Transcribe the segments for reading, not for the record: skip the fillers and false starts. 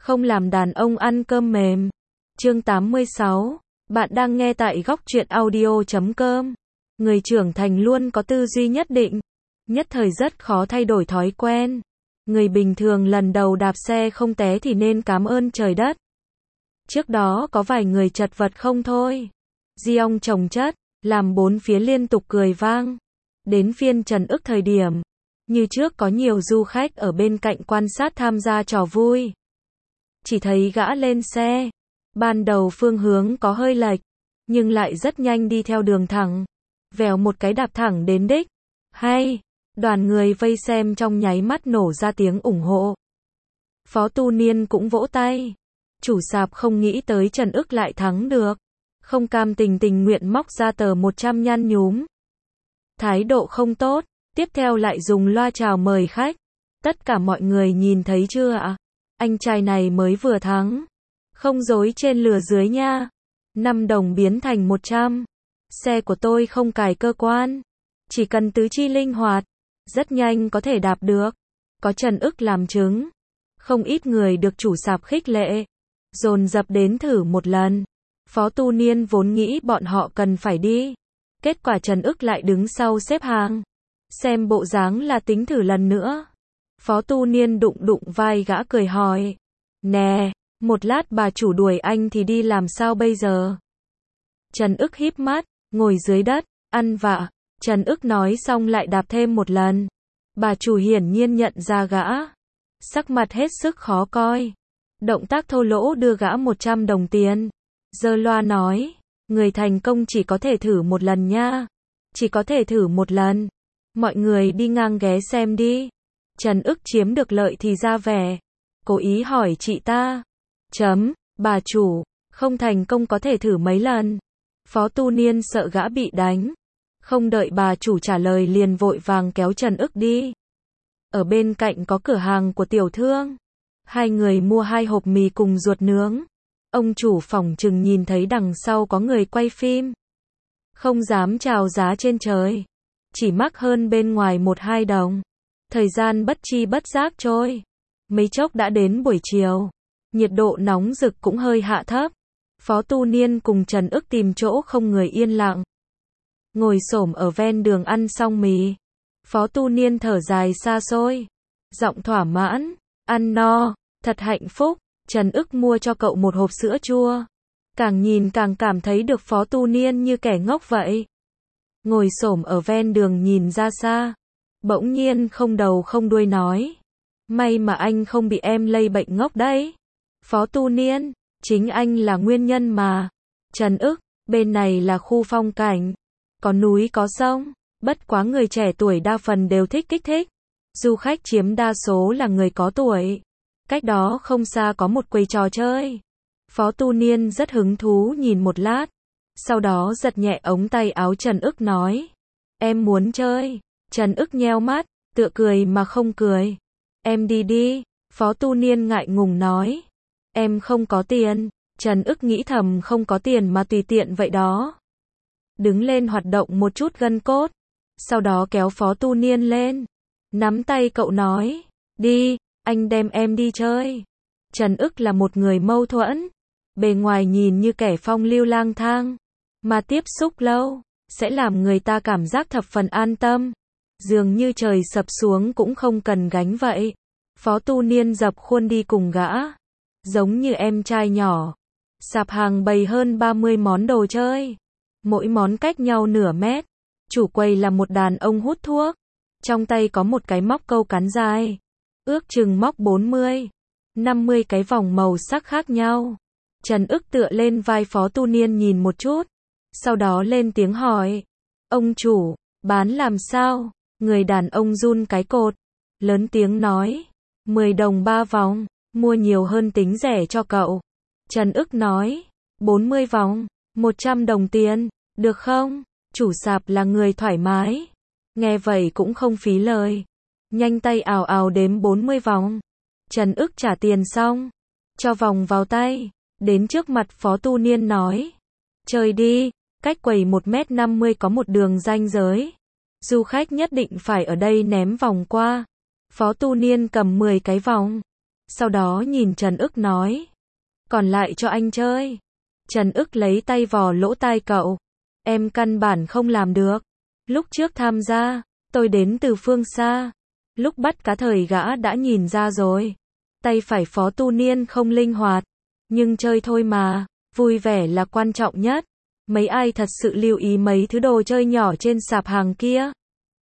Không làm đàn ông ăn cơm mềm. Chương 86. Bạn đang nghe tại góc truyện audio.com. Người trưởng thành luôn có tư duy nhất định. Nhất thời rất khó thay đổi thói quen. Người bình thường lần đầu đạp xe không té thì nên cảm ơn trời đất. Trước đó có vài người chật vật không thôi. Giông chồng chất, làm bốn phía liên tục cười vang. Đến phiên Trần Ức thời điểm. Như trước có nhiều du khách ở bên cạnh quan sát tham gia trò vui. Chỉ thấy gã lên xe. Ban đầu phương hướng có hơi lệch, nhưng lại rất nhanh đi theo đường thẳng. Vèo một cái đạp thẳng đến đích. Hay! Đoàn người vây xem trong nháy mắt nổ ra tiếng ủng hộ. Phó Tu Niên cũng vỗ tay. Chủ sạp không nghĩ tới Trần Ức lại thắng được. Không cam tình tình nguyện móc ra tờ 100 nhăn nhúm. Thái độ không tốt, tiếp theo lại dùng loa chào mời khách. Tất cả mọi người nhìn thấy chưa ạ? Anh trai này mới vừa thắng. Không dối trên lừa dưới nha. 5 đồng biến thành 100. Xe của tôi không cài cơ quan. Chỉ cần tứ chi linh hoạt. Rất nhanh có thể đạp được. Có Trần Ức làm chứng. Không ít người được chủ sạp khích lệ. Dồn dập đến thử một lần. Phó Tu Niên vốn nghĩ bọn họ cần phải đi. Kết quả Trần Ức lại đứng sau xếp hàng. Xem bộ dáng là tính thử lần nữa. Phó Tu Niên đụng đụng vai gã cười hỏi. Nè, một lát bà chủ đuổi anh thì đi làm sao bây giờ? Trần Ức híp mắt, ngồi dưới đất, ăn vạ. Trần Ức nói xong lại đạp thêm một lần. Bà chủ hiển nhiên nhận ra gã. Sắc mặt hết sức khó coi. Động tác thô lỗ đưa gã 100 đồng tiền. Giơ loa nói. Người thành công chỉ có thể thử một lần nha. Chỉ có thể thử một lần. Mọi người đi ngang ghé xem đi. Trần Ức chiếm được lợi thì ra vẻ. Cố ý hỏi chị ta. Bà chủ, không thành công có thể thử mấy lần. Phó Tu Niên sợ gã bị đánh. Không đợi bà chủ trả lời liền vội vàng kéo Trần Ức đi. Ở bên cạnh có cửa hàng của tiểu thương. Hai người mua 2 hộp mì cùng ruột nướng. Ông chủ phỏng chừng nhìn thấy đằng sau có người quay phim. Không dám chào giá trên trời. Chỉ mắc hơn bên ngoài 1-2 đồng. Thời gian bất chi bất giác trôi. Mấy chốc đã đến buổi chiều. Nhiệt độ nóng rực cũng hơi hạ thấp. Phó Tu Niên cùng Trần Ức tìm chỗ không người yên lặng. Ngồi xổm ở ven đường ăn xong mì. Phó Tu Niên thở dài xa xôi. Giọng thỏa mãn. Ăn no, thật hạnh phúc. Trần Ức mua cho cậu một hộp sữa chua. Càng nhìn càng cảm thấy được Phó Tu Niên như kẻ ngốc vậy. Ngồi xổm ở ven đường nhìn ra xa. Bỗng nhiên không đầu không đuôi nói. May mà anh không bị em lây bệnh ngốc đấy. Phó Tu Niên, chính anh là nguyên nhân mà. Trần Ức, bên này là khu phong cảnh. Có núi có sông. Bất quá người trẻ tuổi đa phần đều thích kích thích. Du khách chiếm đa số là người có tuổi. Cách đó không xa có một quầy trò chơi. Phó Tu Niên rất hứng thú nhìn một lát. Sau đó giật nhẹ ống tay áo Trần Ức nói. Em muốn chơi. Trần Ức nheo mắt, tựa cười mà không cười. Em đi đi. Phó Tu Niên ngại ngùng nói. Em không có tiền. Trần Ức nghĩ thầm không có tiền mà tùy tiện vậy đó. Đứng lên hoạt động một chút gân cốt. Sau đó kéo Phó Tu Niên lên. Nắm tay cậu nói. Đi, anh đem em đi chơi. Trần Ức là một người mâu thuẫn. Bề ngoài nhìn như kẻ phong lưu lang thang. Mà tiếp xúc lâu, sẽ làm người ta cảm giác thập phần an tâm. Dường như trời sập xuống cũng không cần gánh vậy. Phó Tu Niên dập khuôn đi cùng gã. Giống như em trai nhỏ. Sạp hàng bày hơn 30 món đồ chơi. Mỗi món cách nhau nửa mét. Chủ quầy là một đàn ông hút thuốc. Trong tay có một cái móc câu cán dài. Ước chừng móc 40-50 cái vòng màu sắc khác nhau. Trần Ức tựa lên vai Phó Tu Niên nhìn một chút. Sau đó lên tiếng hỏi. Ông chủ, bán làm sao? Người đàn ông run cái cột. Lớn tiếng nói. 10 đồng 3 vòng. Mua nhiều hơn tính rẻ cho cậu. Trần Ức nói. 40 vòng. 100 đồng tiền. Được không? Chủ sạp là người thoải mái. Nghe vậy cũng không phí lời. Nhanh tay ào ào đếm 40 vòng. Trần Ức trả tiền xong. Cho vòng vào tay. Đến trước mặt Phó Tu Niên nói. Chơi đi. Cách quầy 1m50 có một đường ranh giới. Du khách nhất định phải ở đây ném vòng qua. Phó Tu Niên cầm 10 cái vòng. Sau đó nhìn Trần Ức nói. Còn lại cho anh chơi. Trần Ức lấy tay vò lỗ tai cậu. Em căn bản không làm được. Lúc trước tham gia, tôi đến từ phương xa. Lúc bắt cá thời gã đã nhìn ra rồi. Tay phải Phó Tu Niên không linh hoạt. Nhưng chơi thôi mà, vui vẻ là quan trọng nhất. Mấy ai thật sự lưu ý mấy thứ đồ chơi nhỏ trên sạp hàng kia.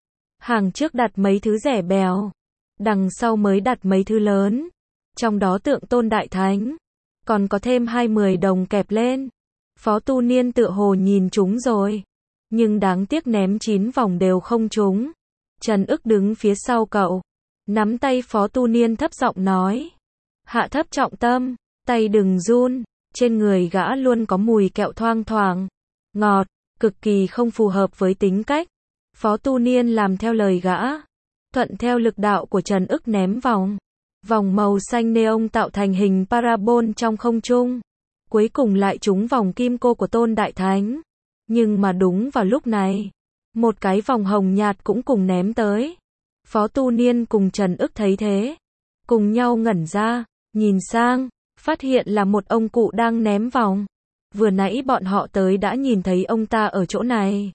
Hàng trước đặt mấy thứ rẻ bèo. Đằng sau mới đặt mấy thứ lớn. Trong đó tượng Tôn Đại Thánh. Còn có thêm 20 đồng kẹp lên. Phó Tu Niên tựa hồ nhìn chúng rồi. Nhưng đáng tiếc ném 9 vòng đều không trúng. Trần Ức đứng phía sau cậu. Nắm tay Phó Tu Niên thấp giọng nói. Hạ thấp trọng tâm, tay đừng run. Trên người gã luôn có mùi kẹo thoang thoảng. Ngọt, cực kỳ không phù hợp với tính cách. Phó Tu Niên làm theo lời gã. Thuận theo lực đạo của Trần Ức ném vòng. Vòng màu xanh neon tạo thành hình parabol trong không trung. Cuối cùng lại trúng vòng kim cô của Tôn Đại Thánh. Nhưng mà đúng vào lúc này, một cái vòng hồng nhạt cũng cùng ném tới. Phó Tu Niên cùng Trần Ức thấy thế, cùng nhau ngẩn ra, nhìn sang, phát hiện là một ông cụ đang ném vòng. Vừa nãy bọn họ tới đã nhìn thấy ông ta ở chỗ này.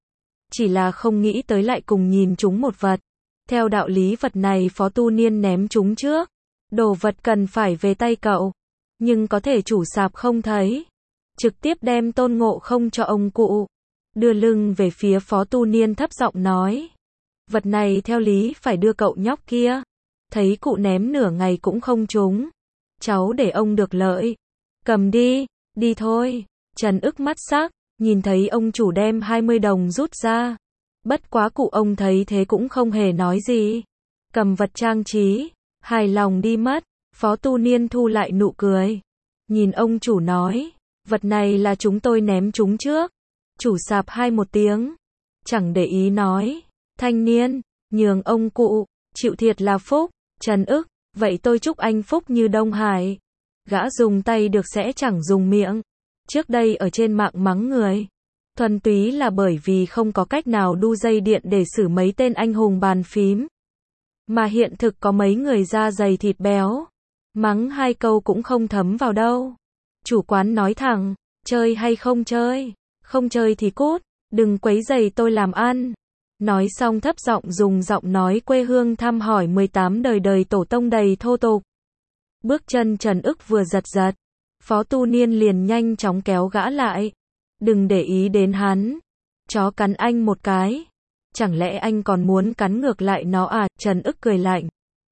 Chỉ là không nghĩ tới lại cùng nhìn trúng một vật. Theo đạo lý vật này Phó Tu Niên ném trúng trước. Đồ vật cần phải về tay cậu. Nhưng có thể chủ sạp không thấy. Trực tiếp đem Tôn Ngộ Không cho ông cụ. Đưa lưng về phía Phó Tu Niên thấp giọng nói. Vật này theo lý phải đưa cậu nhóc kia. Thấy cụ ném nửa ngày cũng không trúng. Cháu để ông được lợi. Cầm đi, đi thôi. Trần Ức mắt sắc, nhìn thấy ông chủ đem 20 đồng rút ra. Bất quá cụ ông thấy thế cũng không hề nói gì. Cầm vật trang trí, hài lòng đi mất. Phó Tu Niên thu lại nụ cười. Nhìn ông chủ nói, vật này là chúng tôi ném chúng trước. Chủ sạp hai một tiếng. Chẳng để ý nói, thanh niên, nhường ông cụ, chịu thiệt là phúc. Trần Ức, vậy tôi chúc anh phúc như Đông Hải. Gã dùng tay được sẽ chẳng dùng miệng. Trước đây ở trên mạng mắng người. Thuần túy là bởi vì không có cách nào đu dây điện để xử mấy tên anh hùng bàn phím. Mà hiện thực có mấy người da dày thịt béo. Mắng hai câu cũng không thấm vào đâu. Chủ quán nói thẳng, chơi hay không chơi? Không chơi thì cút, đừng quấy rầy tôi làm ăn. Nói xong thấp giọng dùng giọng nói quê hương thăm hỏi 18 đời đời tổ tông đầy thô tục. Bước chân Trần Ức vừa giật giật. Phó Tu Niên liền nhanh chóng kéo gã lại. Đừng để ý đến hắn. Chó cắn anh một cái. Chẳng lẽ anh còn muốn cắn ngược lại nó à? Trần Ức cười lạnh.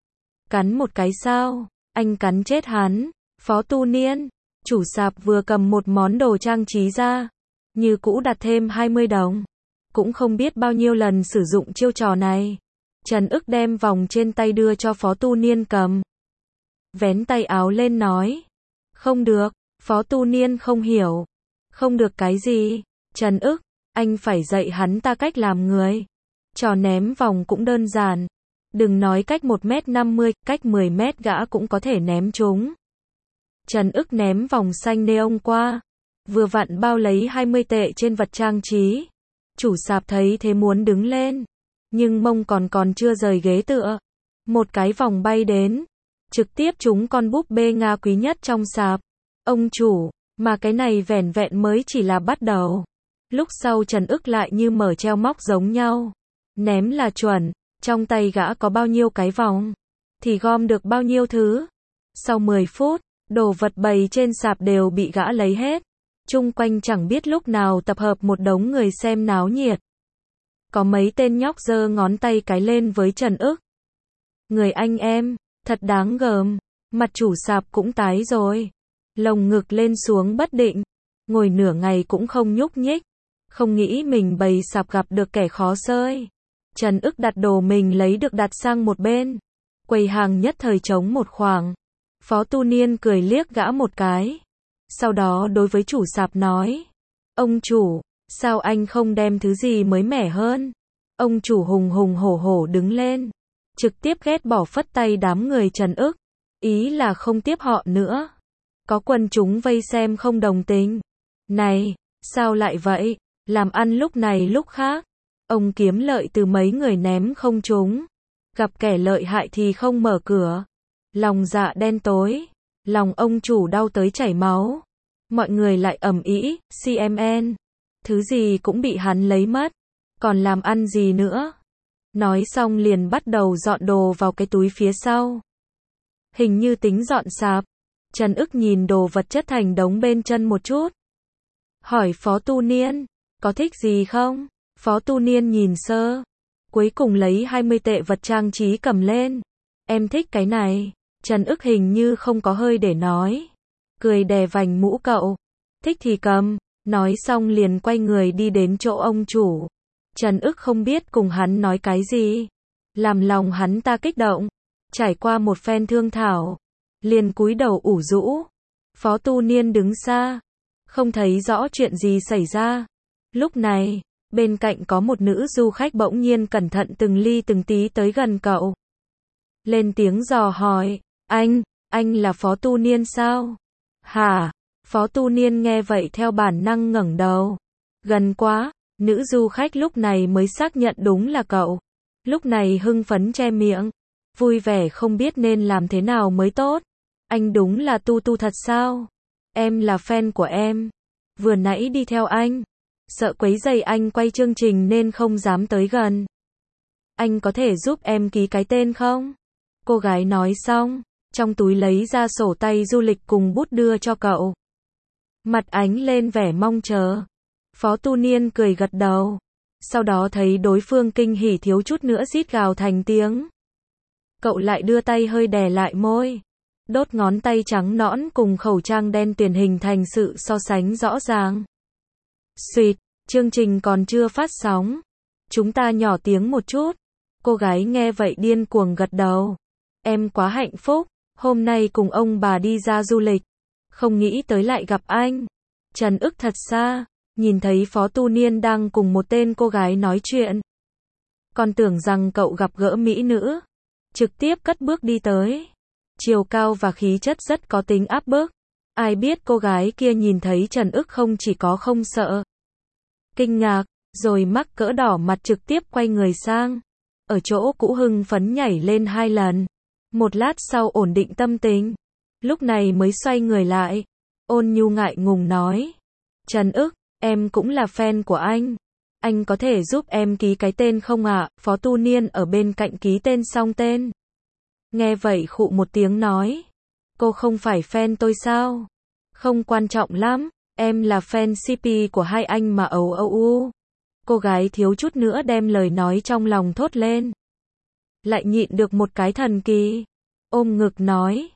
Cắn một cái sao? Anh cắn chết hắn. Phó Tu Niên, chủ sạp vừa cầm một món đồ trang trí ra. Như cũ đặt thêm 20 đồng. Cũng không biết bao nhiêu lần sử dụng chiêu trò này. Trần Ức đem vòng trên tay đưa cho Phó Tu Niên cầm. Vén tay áo lên nói. Không được. Phó Tu Niên không hiểu. Không được cái gì? Trần Ức, anh phải dạy hắn ta cách làm người. Trò ném vòng cũng đơn giản. Đừng nói cách 1m50, cách 10m gã cũng có thể ném trúng. Trần Ức ném vòng xanh neon qua. Vừa vặn bao lấy 20 tệ trên vật trang trí. Chủ sạp thấy thế muốn đứng lên. Nhưng mông còn chưa rời ghế tựa. Một cái vòng bay đến. Trực tiếp trúng con búp bê Nga quý nhất trong sạp. Ông chủ, mà cái này vẻn vẹn mới chỉ là bắt đầu. Lúc sau Trần Ức lại như mở treo móc giống nhau. Ném là chuẩn. Trong tay gã có bao nhiêu cái vòng, thì gom được bao nhiêu thứ. Sau 10 phút, đồ vật bày trên sạp đều bị gã lấy hết. Chung quanh chẳng biết lúc nào tập hợp một đống người xem náo nhiệt. Có mấy tên nhóc giơ ngón tay cái lên với Trần Ức. Người anh em, thật đáng gờm. Mặt chủ sạp cũng tái rồi. Lồng ngực lên xuống bất định. Ngồi nửa ngày cũng không nhúc nhích. Không nghĩ mình bày sạp gặp được kẻ khó xơi. Trần Ức đặt đồ mình lấy được đặt sang một bên. Quầy hàng nhất thời trống một khoảng. Phó Tu Niên cười liếc gã một cái. Sau đó đối với chủ sạp nói. Ông chủ, sao anh không đem thứ gì mới mẻ hơn? Ông chủ hùng hùng hổ hổ đứng lên. Trực tiếp ghét bỏ phất tay đám người Trần Ức. Ý là không tiếp họ nữa. Có quần chúng vây xem không đồng tình. Này, sao lại vậy? Làm ăn lúc này lúc khác. Ông kiếm lợi từ mấy người ném không trúng. Gặp kẻ lợi hại thì không mở cửa. Lòng dạ đen tối. Lòng ông chủ đau tới chảy máu. Mọi người lại ầm ĩ, CMN. Thứ gì cũng bị hắn lấy mất. Còn làm ăn gì nữa? Nói xong liền bắt đầu dọn đồ vào cái túi phía sau. Hình như tính dọn sạp. Trần Ức nhìn đồ vật chất thành đống bên chân một chút. Hỏi Phó Tu Niên, có thích gì không? Phó Tu Niên nhìn sơ. Cuối cùng lấy 20 tệ vật trang trí cầm lên. Em thích cái này. Trần Ức hình như không có hơi để nói. Cười đè vành mũ cậu. Thích thì cầm. Nói xong liền quay người đi đến chỗ ông chủ. Trần Ức không biết cùng hắn nói cái gì. Làm lòng hắn ta kích động. Trải qua một phen thương thảo. Liền cúi đầu ủ rũ. Phó Tu Niên đứng xa. Không thấy rõ chuyện gì xảy ra. Lúc này, bên cạnh có một nữ du khách bỗng nhiên cẩn thận từng ly từng tí tới gần cậu. Lên tiếng dò hỏi. Anh là Phó Tu Niên sao? Hả? Phó Tu Niên nghe vậy theo bản năng ngẩng đầu. Gần quá, nữ du khách lúc này mới xác nhận đúng là cậu. Lúc này hưng phấn che miệng. Vui vẻ không biết nên làm thế nào mới tốt. Anh đúng là Tu thật sao? Em là fan của em. Vừa nãy đi theo anh. Sợ quấy rầy anh quay chương trình nên không dám tới gần. Anh có thể giúp em ký cái tên không? Cô gái nói xong, trong túi lấy ra sổ tay du lịch cùng bút đưa cho cậu. Mặt ánh lên vẻ mong chờ. Phó Tu Niên cười gật đầu. Sau đó thấy đối phương kinh hỉ thiếu chút nữa rít gào thành tiếng. Cậu lại đưa tay hơi đè lại môi. Đốt ngón tay trắng nõn cùng khẩu trang đen tuyền hình thành sự so sánh rõ ràng. Xuyệt, chương trình còn chưa phát sóng. Chúng ta nhỏ tiếng một chút. Cô gái nghe vậy điên cuồng gật đầu. Em quá hạnh phúc, hôm nay cùng ông bà đi ra du lịch. Không nghĩ tới lại gặp anh. Trần Ức thật xa, nhìn thấy Phó Tu Niên đang cùng một tên cô gái nói chuyện. Còn tưởng rằng cậu gặp gỡ mỹ nữ. Trực tiếp cất bước đi tới. Chiều cao và khí chất rất có tính áp bức. Ai biết cô gái kia nhìn thấy Trần Ức không chỉ có không sợ. Kinh ngạc, rồi mắc cỡ đỏ mặt trực tiếp quay người sang. Ở chỗ cũ hưng phấn nhảy lên 2 lần. Một lát sau ổn định tâm tình. Lúc này mới xoay người lại. Ôn nhu ngại ngùng nói. Trần Ức, em cũng là fan của anh. Anh có thể giúp em ký cái tên không ạ? Phó Tu Niên ở bên cạnh ký tên xong tên. Nghe vậy khụ một tiếng nói. Cô không phải fan tôi sao? Không quan trọng lắm. Em là fan CP của hai anh mà ấu âu u. Cô gái thiếu chút nữa đem lời nói trong lòng thốt lên. Lại nhịn được một cái thần kỳ. Ôm ngực nói.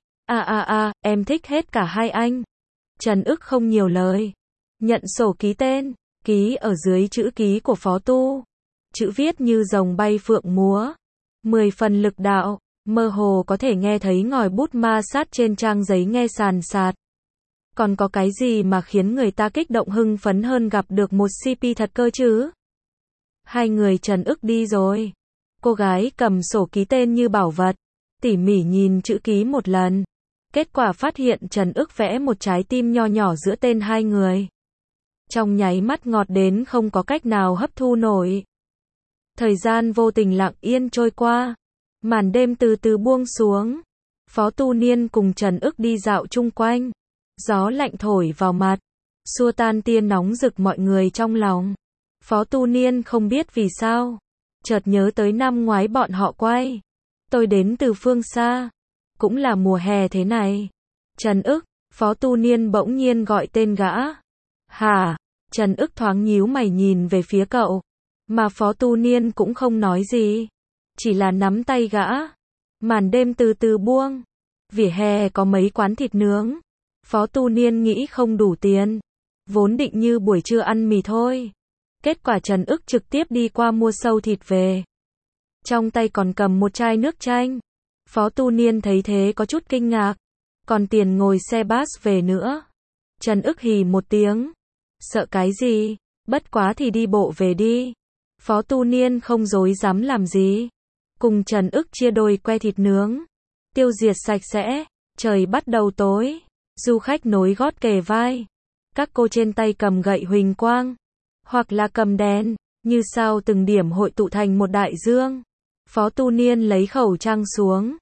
Em thích hết cả hai anh. Trần Ức không nhiều lời. Nhận sổ ký tên. Ký ở dưới chữ ký của Phó Tu. Chữ viết như rồng bay phượng múa. 10 phần lực đạo. Mơ hồ có thể nghe thấy ngòi bút ma sát trên trang giấy nghe sàn sạt. Còn có cái gì mà khiến người ta kích động hưng phấn hơn gặp được một CP thật cơ chứ? Hai người Trần Ức đi rồi. Cô gái cầm sổ ký tên như bảo vật. Tỉ mỉ nhìn chữ ký một lần. Kết quả phát hiện Trần Ức vẽ một trái tim nho nhỏ giữa tên hai người. Trong nháy mắt ngọt đến không có cách nào hấp thu nổi. Thời gian vô tình lặng yên trôi qua. Màn đêm từ từ buông xuống. Phó Tu Niên cùng Trần Ức đi dạo chung quanh. Gió lạnh thổi vào mặt. Xua tan tia nóng rực mọi người trong lòng. Phó Tu Niên không biết vì sao. Chợt nhớ tới năm ngoái bọn họ quay. Tôi đến từ phương xa. Cũng là mùa hè thế này. Trần Ức, Phó Tu Niên bỗng nhiên gọi tên gã. Hả? Trần Ức thoáng nhíu mày nhìn về phía cậu. Mà Phó Tu Niên cũng không nói gì. Chỉ là nắm tay gã. Màn đêm từ từ buông. Vỉa hè có mấy quán thịt nướng. Phó Tu Niên nghĩ không đủ tiền. Vốn định như buổi trưa ăn mì thôi. Kết quả Trần Ức trực tiếp đi qua mua sâu thịt về. Trong tay còn cầm một chai nước chanh. Phó Tu Niên thấy thế có chút kinh ngạc. Còn tiền ngồi xe bus về nữa. Trần Ức hì một tiếng. Sợ cái gì? Bất quá thì đi bộ về đi. Phó Tu Niên không dối dám làm gì. Cùng Trần Ức chia đôi que thịt nướng. Tiêu diệt sạch sẽ. Trời bắt đầu tối. Du khách nối gót kề vai. Các cô trên tay cầm gậy huỳnh quang. Hoặc là cầm đèn. Như sao từng điểm hội tụ thành một đại dương. Phó Tu Niên lấy khẩu trang xuống.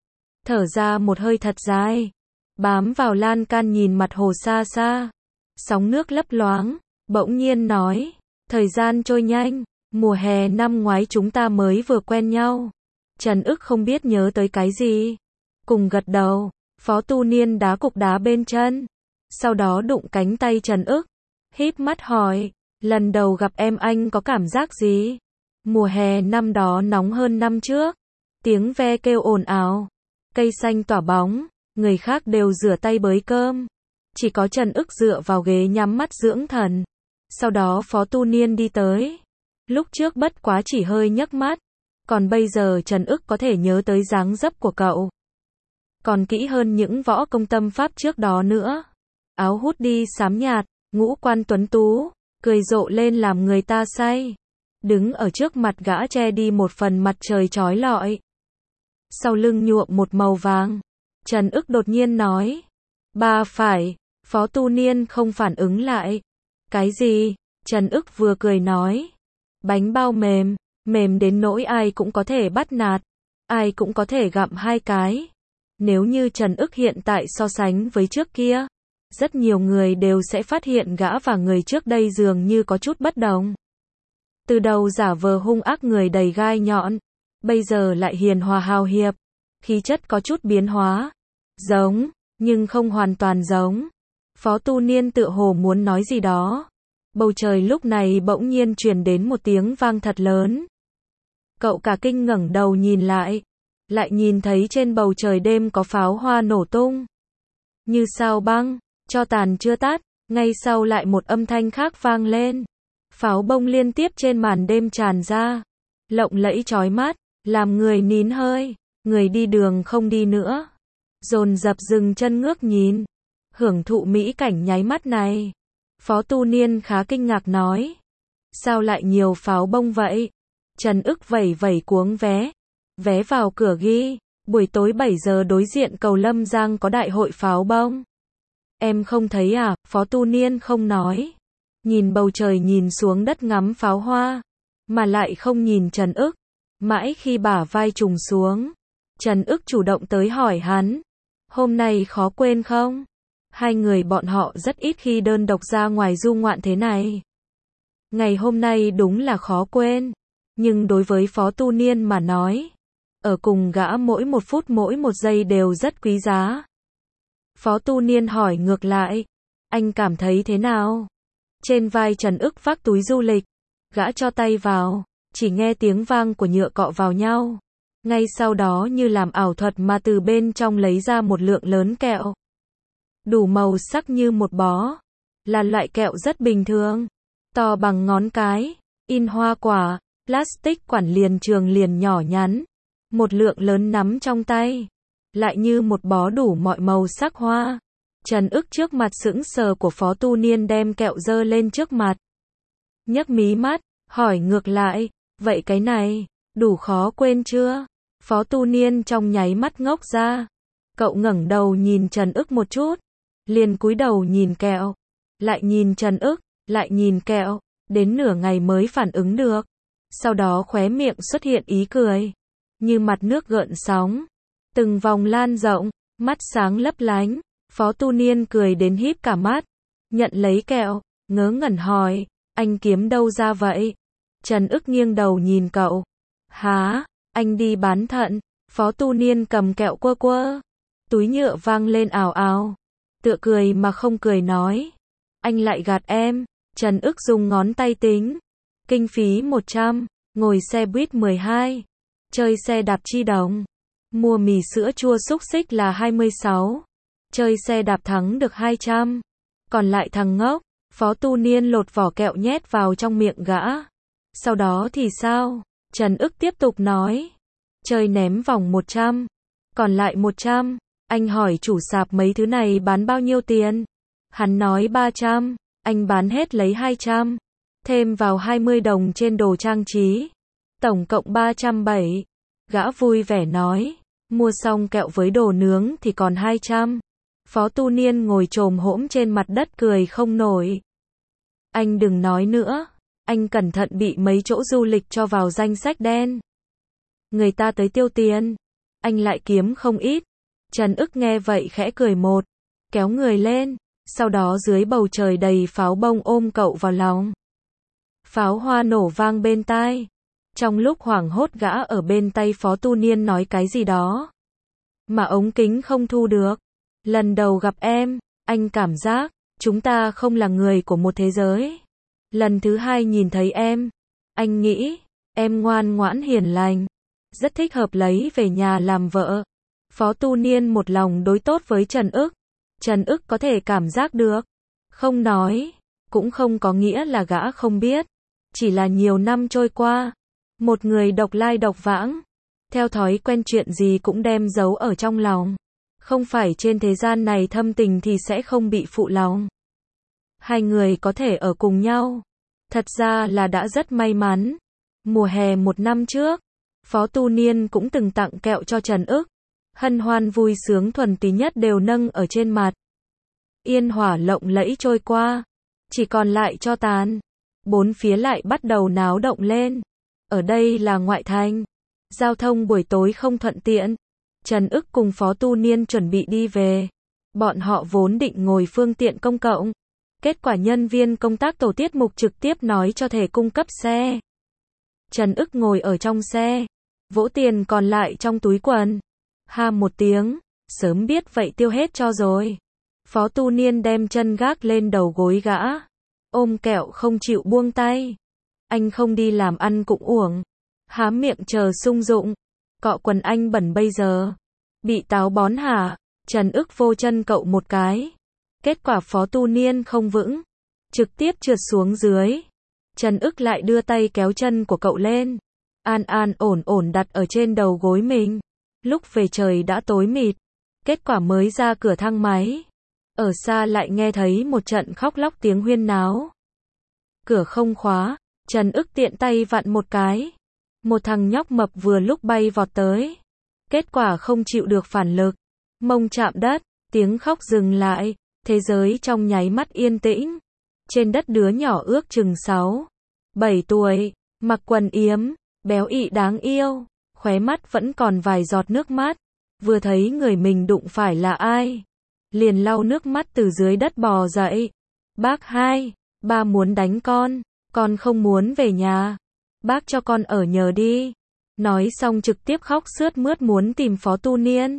thở ra một hơi thật dài, bám vào lan can nhìn mặt hồ xa xa, sóng nước lấp loáng, bỗng nhiên nói, thời gian trôi nhanh, mùa hè năm ngoái chúng ta mới vừa quen nhau. Trần Ức không biết nhớ tới cái gì, cùng gật đầu. Phó Tu Niên đá cục đá bên chân, sau đó đụng cánh tay Trần Ức, híp mắt hỏi, lần đầu gặp em anh có cảm giác gì? Mùa hè năm đó nóng hơn năm trước, tiếng ve kêu ồn ào, cây xanh tỏa bóng, người khác đều rửa tay bới cơm, chỉ có Trần Ức dựa vào ghế nhắm mắt dưỡng thần. Sau đó Phó Tu Niên đi tới, lúc trước bất quá chỉ hơi nhấc mắt, còn bây giờ Trần Ức có thể nhớ tới dáng dấp của cậu, còn kỹ hơn những võ công tâm pháp trước đó nữa. Áo hút đi xám nhạt, ngũ quan tuấn tú, cười rộ lên làm người ta say. Đứng ở trước mặt gã che đi một phần mặt trời chói lọi. Sau lưng nhuộm một màu vàng. Trần Ức đột nhiên nói, ba phải. Phó Tu Niên không phản ứng lại. Cái gì? Trần Ức vừa cười nói, bánh bao mềm, mềm đến nỗi ai cũng có thể bắt nạt, ai cũng có thể gặm hai cái. Nếu như Trần Ức hiện tại so sánh với trước kia, rất nhiều người đều sẽ phát hiện gã và người trước đây dường như có chút bất đồng. Từ đầu giả vờ hung ác người đầy gai nhọn, bây giờ lại hiền hòa hào hiệp, khí chất có chút biến hóa, giống, nhưng không hoàn toàn giống. Phó Tu Niên tựa hồ muốn nói gì đó. Bầu trời lúc này bỗng nhiên truyền đến một tiếng vang thật lớn. Cậu cả kinh ngẩng đầu nhìn lại nhìn thấy trên bầu trời đêm có pháo hoa nổ tung. Như sao băng, cho tàn chưa tắt, ngay sau lại một âm thanh khác vang lên. Pháo bông liên tiếp trên màn đêm tràn ra, lộng lẫy chói mắt, làm người nín hơi, người đi đường không đi nữa. Dồn dập dừng chân ngước nhìn, hưởng thụ mỹ cảnh nháy mắt này. Phó Tu Niên khá kinh ngạc nói, sao lại nhiều pháo bông vậy? Trần Ức vẩy vẩy cuống vé vào cửa ghi, buổi tối 7 giờ đối diện cầu Lâm Giang có đại hội pháo bông. Em không thấy à? Phó Tu Niên không nói, nhìn bầu trời nhìn xuống đất ngắm pháo hoa, mà lại không nhìn Trần Ức. Mãi khi bả vai trùng xuống, Trần Ức chủ động tới hỏi hắn, hôm nay khó quên không? Hai người bọn họ rất ít khi đơn độc ra ngoài du ngoạn thế này. Ngày hôm nay đúng là khó quên, nhưng đối với Phó Tu Niên mà nói, ở cùng gã mỗi một phút mỗi một giây đều rất quý giá. Phó Tu Niên hỏi ngược lại, anh cảm thấy thế nào? Trên vai Trần Ức vác túi du lịch, gã cho tay vào, chỉ nghe tiếng vang của nhựa cọ vào nhau. Ngay sau đó như làm ảo thuật mà từ bên trong lấy ra một lượng lớn kẹo. Đủ màu sắc như một bó, là loại kẹo rất bình thường, to bằng ngón cái, in hoa quả, plastic quản liền trường liền nhỏ nhắn. Một lượng lớn nắm trong tay, lại như một bó đủ mọi màu sắc hoa. Trần Ức trước mặt sững sờ của Phó Tu Niên đem kẹo dơ lên trước mặt. Nhấc mí mắt, hỏi ngược lại, vậy cái này, đủ khó quên chưa? Phó Tu Niên trong nháy mắt ngốc ra. Cậu ngẩng đầu nhìn Trần Ức một chút, liền cúi đầu nhìn kẹo, lại nhìn Trần Ức, lại nhìn kẹo, đến nửa ngày mới phản ứng được. Sau đó khóe miệng xuất hiện ý cười, như mặt nước gợn sóng, từng vòng lan rộng, mắt sáng lấp lánh. Phó Tu Niên cười đến híp cả mắt, nhận lấy kẹo, ngớ ngẩn hỏi, anh kiếm đâu ra vậy? Trần Ức nghiêng đầu nhìn cậu, há, anh đi bán thận. Phó Tu Niên cầm kẹo quơ quơ, túi nhựa vang lên ào ào, tựa cười mà không cười nói, anh lại gạt em. Trần Ức dùng ngón tay tính, kinh phí 100, ngồi xe buýt 12, chơi xe đạp chi đồng, mua mì sữa chua xúc xích là 26, chơi xe đạp thắng được 200, còn lại thằng ngốc. Phó Tu Niên lột vỏ kẹo nhét vào trong miệng gã. Sau đó thì sao? Trần Ức tiếp tục nói, chơi ném vòng 100, còn lại 100, anh hỏi chủ sạp mấy thứ này bán bao nhiêu tiền? Hắn nói 300, anh bán hết lấy 200, thêm vào 20 đồng trên đồ trang trí, tổng cộng 370. Gã vui vẻ nói, mua xong kẹo với đồ nướng thì còn 200. Phó Tu Niên ngồi chồm hổm trên mặt đất cười không nổi. Anh đừng nói nữa, anh cẩn thận bị mấy chỗ du lịch cho vào danh sách đen. Người ta tới tiêu tiền, anh lại kiếm không ít. Trần Ức nghe vậy khẽ cười một, kéo người lên, sau đó dưới bầu trời đầy pháo bông ôm cậu vào lòng. Pháo hoa nổ vang bên tai. Trong lúc hoảng hốt gã ở bên tay Phó Tu Niên nói cái gì đó mà ống kính không thu được. Lần đầu gặp em, anh cảm giác chúng ta không là người của một thế giới. Lần thứ hai nhìn thấy em, anh nghĩ em ngoan ngoãn hiền lành, rất thích hợp lấy về nhà làm vợ. Phó Tu Niên một lòng đối tốt với Trần Ức. Trần Ức có thể cảm giác được. Không nói, cũng không có nghĩa là gã không biết. Chỉ là nhiều năm trôi qua, một người độc lai độc vãng, theo thói quen chuyện gì cũng đem giấu ở trong lòng. Không phải trên thế gian này thâm tình thì sẽ không bị phụ lòng. Hai người có thể ở cùng nhau, thật ra là đã rất may mắn. Mùa hè một năm trước, Phó Tu Niên cũng từng tặng kẹo cho Trần Ức. Hân hoan vui sướng thuần túy nhất đều nâng ở trên mặt. Yên hỏa lộng lẫy trôi qua, chỉ còn lại tro tàn. Bốn phía lại bắt đầu náo động lên. Ở đây là ngoại thành, giao thông buổi tối không thuận tiện. Trần Ức cùng Phó Tu Niên chuẩn bị đi về. Bọn họ vốn định ngồi phương tiện công cộng. Kết quả nhân viên công tác tổ tiết mục trực tiếp nói cho thể cung cấp xe. Trần Ức ngồi ở trong xe, vỗ tiền còn lại trong túi quần. Ha một tiếng, sớm biết vậy tiêu hết cho rồi. Phó Tu Niên đem chân gác lên đầu gối gã, ôm kẹo không chịu buông tay. Anh không đi làm ăn cũng uổng, há miệng chờ sung dụng. Cọ quần anh bẩn bây giờ, bị táo bón hả? Trần Ức vô chân cậu một cái. Kết quả Phó Tu Niên không vững, trực tiếp trượt xuống dưới. Trần Ức lại đưa tay kéo chân của cậu lên, an an ổn ổn đặt ở trên đầu gối mình. Lúc về trời đã tối mịt, kết quả mới ra cửa thang máy, ở xa lại nghe thấy một trận khóc lóc tiếng huyên náo. Cửa không khóa, Trần Ức tiện tay vặn một cái. Một thằng nhóc mập vừa lúc bay vọt tới. Kết quả không chịu được phản lực, mông chạm đất, tiếng khóc dừng lại, thế giới trong nháy mắt yên tĩnh. Trên đất đứa nhỏ ước chừng 6, 7 tuổi, mặc quần yếm, béo ị đáng yêu, khóe mắt vẫn còn vài giọt nước mắt. Vừa thấy người mình đụng phải là ai, liền lau nước mắt từ dưới đất bò dậy. Bác hai, ba muốn đánh con không muốn về nhà. Bác cho con ở nhờ đi. Nói xong trực tiếp khóc sướt mướt muốn tìm Phó Tu Niên.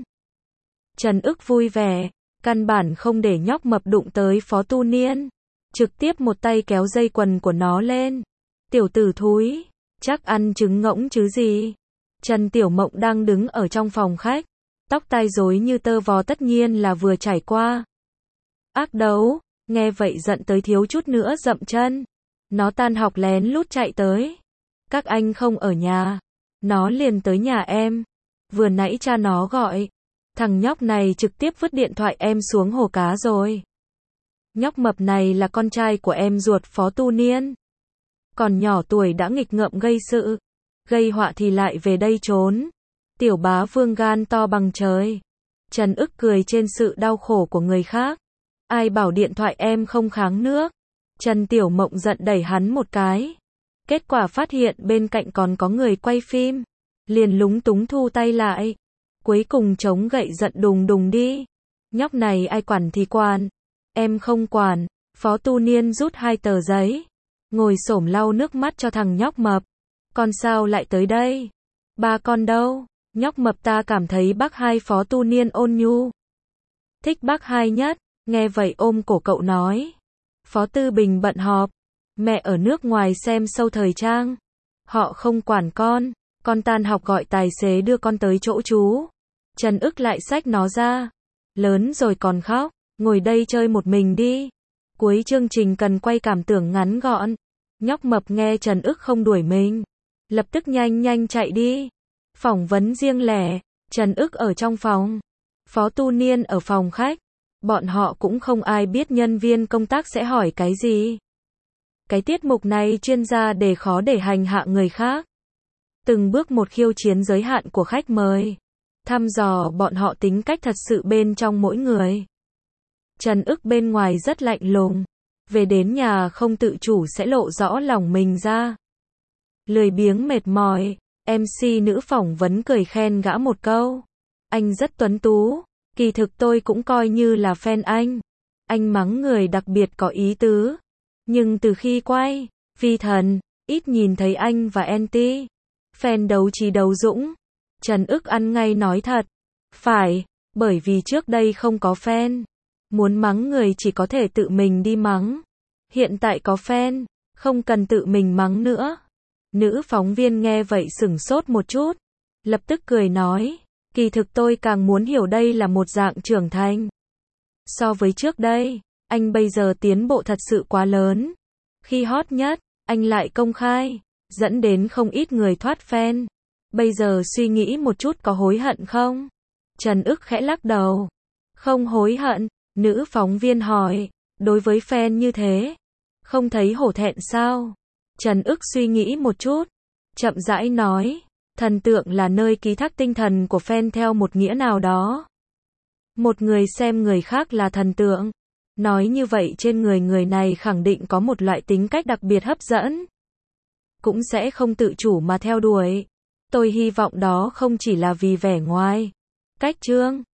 Trần Ức vui vẻ, căn bản không để nhóc mập đụng tới Phó Tu Niên. Trực tiếp một tay kéo dây quần của nó lên. Tiểu tử thúi, chắc ăn trứng ngỗng chứ gì. Trần Tiểu Mộng đang đứng ở trong phòng khách, tóc tai rối như tơ vò, tất nhiên là vừa trải qua ác đấu, nghe vậy giận tới thiếu chút nữa dậm chân. Nó tan học lén lút chạy tới. Các anh không ở nhà, nó liền tới nhà em. Vừa nãy cha nó gọi, thằng nhóc này trực tiếp vứt điện thoại em xuống hồ cá rồi. Nhóc mập này là con trai của em ruột Phó Tu Niên. Còn nhỏ tuổi đã nghịch ngợm gây sự, gây họa thì lại về đây trốn. Tiểu bá vương gan to bằng trời. Trần Ức cười trên sự đau khổ của người khác. Ai bảo điện thoại em không kháng nước. Trần Tiểu Mộng giận đẩy hắn một cái. Kết quả phát hiện bên cạnh còn có người quay phim. Liền lúng túng thu tay lại. Cuối cùng chống gậy giận đùng đùng đi. Nhóc này ai quản thì quản. Em không quản. Phó Tu Niên rút 2 tờ giấy, ngồi xổm lau nước mắt cho thằng nhóc mập. Con sao lại tới đây? Ba con đâu? Nhóc mập ta cảm thấy bác hai. Phó Tu Niên ôn nhu. Thích bác hai nhất. Nghe vậy ôm cổ cậu nói. Phó Tư Bình bận họp. Mẹ ở nước ngoài xem show thời trang. Họ không quản con tan học gọi tài xế đưa con tới chỗ chú. Trần Ức lại xách nó ra. Lớn rồi còn khóc, ngồi đây chơi một mình đi. Cuối chương trình cần quay cảm tưởng ngắn gọn. Nhóc mập nghe Trần Ức không đuổi mình, lập tức nhanh nhanh chạy đi. Phỏng vấn riêng lẻ, Trần Ức ở trong phòng, Phó Tu Niên ở phòng khách. Bọn họ cũng không ai biết nhân viên công tác sẽ hỏi cái gì. Cái tiết mục này chuyên gia để khó để hành hạ người khác. Từng bước một khiêu chiến giới hạn của khách mời. Thăm dò bọn họ tính cách thật sự bên trong mỗi người. Trần Ức bên ngoài rất lạnh lùng. Về đến nhà không tự chủ sẽ lộ rõ lòng mình ra. Lười biếng mệt mỏi, MC nữ phỏng vấn cười khen gã một câu. Anh rất tuấn tú, Kỳ thực tôi cũng coi như là fan anh. Anh mắng người đặc biệt có ý tứ. Nhưng từ khi quay Vi Thần, ít nhìn thấy anh và anti fan đấu trí đấu dũng. Trần Ức ăn ngay nói thật. Phải, bởi vì trước đây không có fan. Muốn mắng người chỉ có thể tự mình đi mắng. Hiện tại có fan, không cần tự mình mắng nữa. Nữ phóng viên nghe vậy sửng sốt một chút. Lập tức cười nói, kỳ thực tôi càng muốn hiểu đây là một dạng trưởng thành. So với trước đây, anh bây giờ tiến bộ thật sự quá lớn. Khi hot nhất, anh lại công khai, dẫn đến không ít người thoát fan. Bây giờ suy nghĩ một chút có hối hận không? Trần Ức khẽ lắc đầu. Không hối hận, nữ phóng viên hỏi, đối với fan như thế, không thấy hổ thẹn sao? Trần Ức suy nghĩ một chút, chậm rãi nói, thần tượng là nơi ký thác tinh thần của fan theo một nghĩa nào đó. Một người xem người khác là thần tượng. Nói như vậy trên người này khẳng định có một loại tính cách đặc biệt hấp dẫn. Cũng sẽ không tự chủ mà theo đuổi. Tôi hy vọng đó không chỉ là vì vẻ ngoài, cách trương,